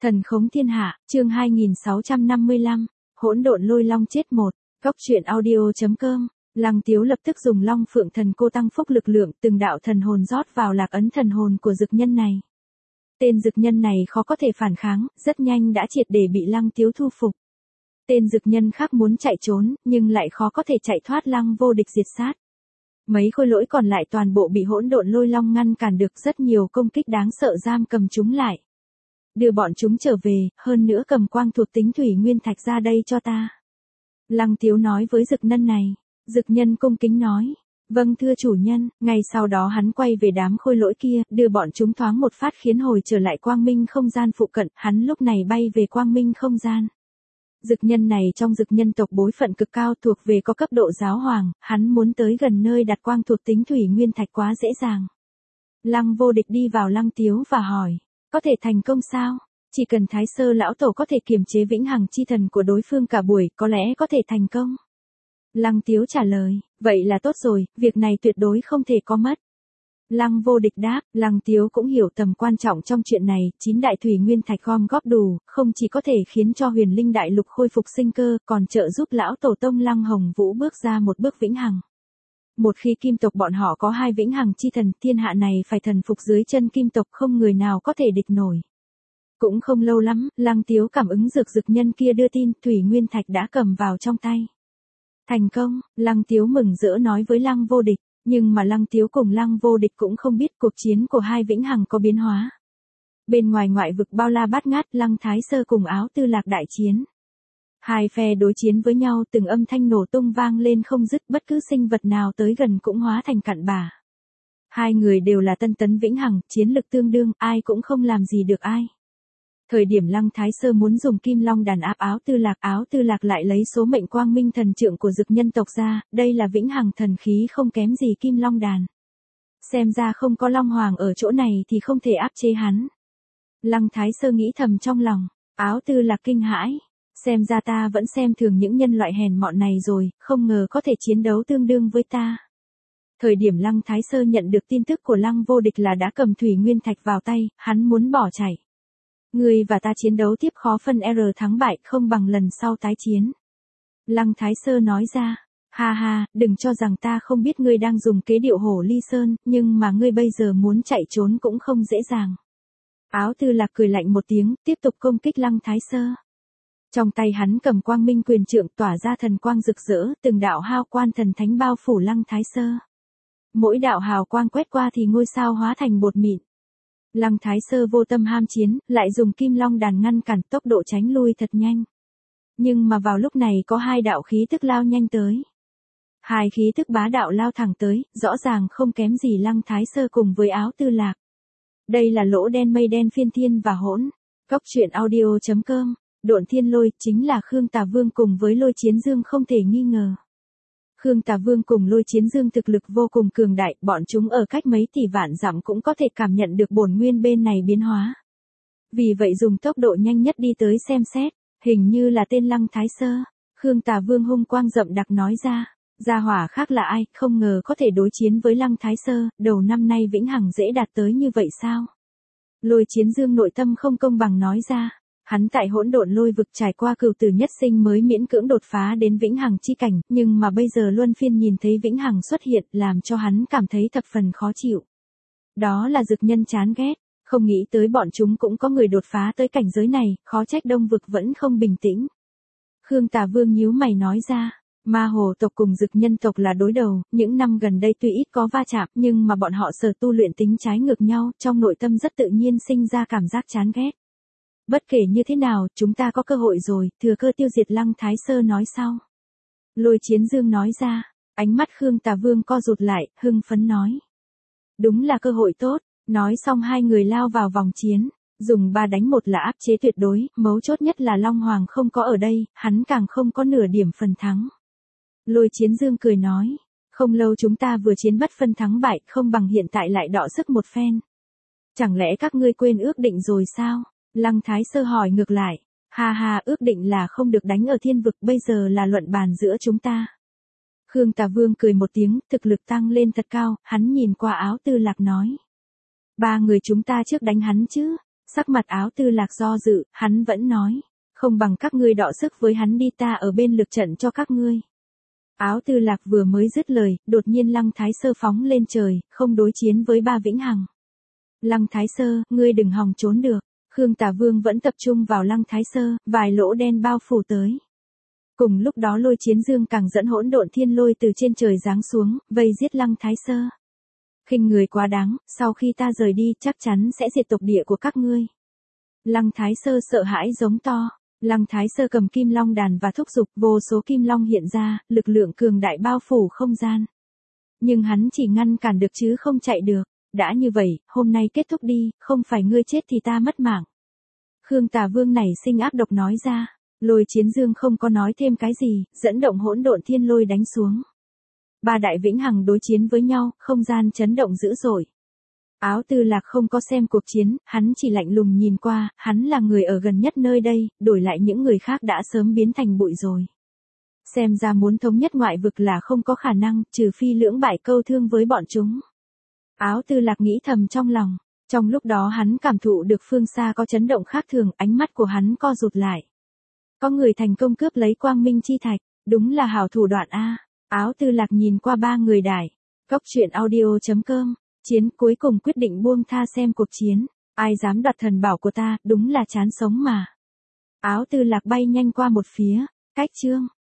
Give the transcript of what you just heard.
Thần khống thiên hạ, chương 2655, hỗn độn lôi long chết một. Góc truyện audio.com. Lăng Tiếu lập tức dùng Long Phượng Thần Cô tăng phúc lực lượng, từng đạo thần hồn rót vào lạc ấn thần hồn của dực nhân này. Tên dực nhân này khó có thể phản kháng, rất nhanh đã triệt để bị Lăng Tiếu thu phục. Tên dực nhân khác muốn chạy trốn, nhưng lại khó có thể chạy thoát Lăng Vô Địch diệt sát. Mấy khôi lỗi còn lại toàn bộ bị hỗn độn lôi long ngăn cản được, rất nhiều công kích đáng sợ giam cầm chúng lại. Đưa bọn chúng trở về, hơn nữa cầm quang thuộc tính thủy nguyên thạch ra đây cho ta. Lăng Tiếu nói với dực nhân này. Dực nhân cung kính nói. Vâng thưa chủ nhân. Ngay sau đó hắn quay về đám khôi lỗi kia, đưa bọn chúng thoáng một phát khiến hồi trở lại quang minh không gian phụ cận. Hắn lúc này bay về quang minh không gian. Dực nhân này trong dực nhân tộc bối phận cực cao, thuộc về có cấp độ giáo hoàng. Hắn muốn tới gần nơi đặt quang thuộc tính thủy nguyên thạch quá dễ dàng. Lăng Vô Địch đi vào Lăng Tiếu và hỏi. Có thể thành công sao? Chỉ cần Thái Sơ lão tổ có thể kiềm chế vĩnh hằng chi thần của đối phương cả buổi, có lẽ có thể thành công. Lăng Tiếu trả lời, vậy là tốt rồi, việc này tuyệt đối không thể có mất. Lăng Vô Địch đáp, Lăng Tiếu cũng hiểu tầm quan trọng trong chuyện này, 9 đại thủy nguyên thạch gom góp đủ, không chỉ có thể khiến cho huyền linh đại lục khôi phục sinh cơ, còn trợ giúp lão tổ tông Lăng Hồng Vũ bước ra một bước vĩnh hằng. Một khi kim tộc bọn họ có 2 vĩnh hằng chi thần, thiên hạ này phải thần phục dưới chân kim tộc, không người nào có thể địch nổi. Cũng không lâu lắm, Lăng Tiếu cảm ứng dực nhân kia đưa tin, thủy nguyên thạch đã cầm vào trong tay. Thành công, Lăng Tiếu mừng rỡ nói với Lăng Vô Địch, nhưng mà Lăng Tiếu cùng Lăng Vô Địch cũng không biết cuộc chiến của 2 vĩnh hằng có biến hóa. Bên ngoài ngoại vực bao la bát ngát, Lăng Thái Sơ cùng Áo Tư Lạc đại chiến. 2 phe đối chiến với nhau, từng âm thanh nổ tung vang lên không dứt, bất cứ sinh vật nào tới gần cũng hóa thành cặn bã. 2 người đều là tân tấn vĩnh hằng, chiến lực tương đương, ai cũng không làm gì được ai. Thời điểm Lăng Thái Sơ muốn dùng kim long đàn áp Áo Tư Lạc lại lấy số mệnh quang minh thần trượng của dực nhân tộc ra, đây là vĩnh hằng thần khí không kém gì kim long đàn. Xem ra không có Long Hoàng ở chỗ này thì không thể áp chế hắn. Lăng Thái Sơ nghĩ thầm trong lòng, Áo Tư Lạc kinh hãi. Xem ra ta vẫn xem thường những nhân loại hèn mọn này rồi, không ngờ có thể chiến đấu tương đương với ta. Thời điểm Lăng Thái Sơ nhận được tin tức của Lăng Vô Địch là đã cầm thủy nguyên thạch vào tay, hắn muốn bỏ chạy. Ngươi và ta chiến đấu tiếp khó phân thắng bại, không bằng lần sau tái chiến. Lăng Thái Sơ nói ra, ha ha, đừng cho rằng ta không biết ngươi đang dùng kế điệu hổ ly sơn, nhưng mà ngươi bây giờ muốn chạy trốn cũng không dễ dàng. Áo Tư Lạc cười lạnh một tiếng, tiếp tục công kích Lăng Thái Sơ. Trong tay hắn cầm quang minh quyền trượng tỏa ra thần quang rực rỡ, từng đạo hào quang thần thánh bao phủ Lăng Thái Sơ. Mỗi đạo hào quang quét qua thì ngôi sao hóa thành bột mịn. Lăng Thái Sơ vô tâm ham chiến, lại dùng kim long đàn ngăn cản, tốc độ tránh lui thật nhanh. Nhưng mà vào lúc này có 2 đạo khí tức lao nhanh tới. 2 khí tức bá đạo lao thẳng tới, rõ ràng không kém gì Lăng Thái Sơ cùng với Áo Tư Lạc. Đây là lỗ đen mây đen phiên thiên và hỗn. Góc truyện audio.com. Độn thiên lôi chính là Khương Tà Vương cùng với Lôi Chiến Dương không thể nghi ngờ. Khương Tà Vương cùng Lôi Chiến Dương thực lực vô cùng cường đại, bọn chúng ở cách mấy tỷ vạn dặm cũng có thể cảm nhận được bổn nguyên bên này biến hóa. Vì vậy dùng tốc độ nhanh nhất đi tới xem xét, hình như là tên Lăng Thái Sơ. Khương Tà Vương hung quang rậm đặc nói ra, gia hỏa khác là ai, không ngờ có thể đối chiến với Lăng Thái Sơ, đầu năm nay vĩnh hằng dễ đạt tới như vậy sao? Lôi Chiến Dương nội tâm không công bằng nói ra. Hắn tại hỗn độn lôi vực trải qua cửu tử nhất sinh mới miễn cưỡng đột phá đến vĩnh hằng chi cảnh, nhưng mà bây giờ luân phiên nhìn thấy vĩnh hằng xuất hiện, làm cho hắn cảm thấy thập phần khó chịu. Đó là dực nhân chán ghét, không nghĩ tới bọn chúng cũng có người đột phá tới cảnh giới này, khó trách đông vực vẫn không bình tĩnh. Khương Tà Vương nhíu mày nói ra, ma hồ tộc cùng dực nhân tộc là đối đầu, những năm gần đây tuy ít có va chạm, nhưng mà bọn họ sở tu luyện tính trái ngược nhau, trong nội tâm rất tự nhiên sinh ra cảm giác chán ghét. Bất kể như thế nào, chúng ta có cơ hội rồi, thừa cơ tiêu diệt Lăng Thái Sơ nói sau. Lôi Chiến Dương nói ra, ánh mắt Khương Tà Vương co rụt lại, hưng phấn nói. Đúng là cơ hội tốt, nói xong 2 người lao vào vòng chiến, dùng 3 đánh 1 là áp chế tuyệt đối, mấu chốt nhất là Long Hoàng không có ở đây, hắn càng không có nửa điểm phần thắng. Lôi Chiến Dương cười nói, không lâu chúng ta vừa chiến bất phân thắng bại, không bằng hiện tại lại đọ sức một phen. Chẳng lẽ các ngươi quên ước định rồi sao? Lăng Thái Sơ hỏi ngược lại, ha ha, ước định là không được đánh ở thiên vực, bây giờ là luận bàn giữa chúng ta. Khương Tà Vương cười một tiếng, thực lực tăng lên thật cao, hắn nhìn qua Áo Tư Lạc nói. 3 người chúng ta trước đánh hắn chứ, Sắc mặt Áo Tư Lạc do dự, hắn vẫn nói. Không bằng các ngươi đọ sức với hắn đi, ta ở bên lực trận cho các ngươi. Áo Tư Lạc vừa mới dứt lời, đột nhiên Lăng Thái Sơ phóng lên trời, không đối chiến với Ba Vĩnh Hằng. Lăng Thái Sơ, ngươi đừng hòng trốn được. Khương Tà Vương vẫn tập trung vào Lăng Thái Sơ, vài lỗ đen bao phủ tới. Cùng lúc đó Lôi Chiến Dương càng dẫn hỗn độn thiên lôi từ trên trời giáng xuống, vây giết Lăng Thái Sơ. Khinh người quá đáng, sau khi ta rời đi chắc chắn sẽ diệt tộc địa của các ngươi. Lăng Thái Sơ sợ hãi giống to. Lăng Thái Sơ cầm kim long đàn và thúc giục, vô số kim long hiện ra, lực lượng cường đại bao phủ không gian. Nhưng hắn chỉ ngăn cản được chứ không chạy được. Đã như vậy, hôm nay kết thúc đi, không phải ngươi chết thì ta mất mạng. Khương Tà Vương nảy sinh ác độc nói ra. Lôi Chiến Dương không có nói thêm cái gì, dẫn động hỗn độn thiên lôi đánh xuống. Ba đại vĩnh hằng đối chiến với nhau, không gian chấn động dữ dội. Áo Tư Lạc không có xem cuộc chiến, hắn chỉ lạnh lùng nhìn qua, hắn là người ở gần nhất nơi đây, đổi lại những người khác đã sớm biến thành bụi rồi. Xem ra muốn thống nhất ngoại vực là không có khả năng, trừ phi lưỡng bại câu thương với bọn chúng. Áo Tư Lạc nghĩ thầm trong lòng, trong lúc đó hắn cảm thụ được phương xa có chấn động khác thường, ánh mắt của hắn co rụt lại. Có người thành công cướp lấy Quang Minh Chi Thạch, đúng là hảo thủ đoạn a. Áo Tư Lạc nhìn qua ba người đài. Cốc truyện audio.com, chiến cuối cùng quyết định buông tha xem cuộc chiến. Ai dám đoạt thần bảo của ta, đúng là chán sống mà. Áo Tư Lạc bay nhanh qua một phía, cách chương.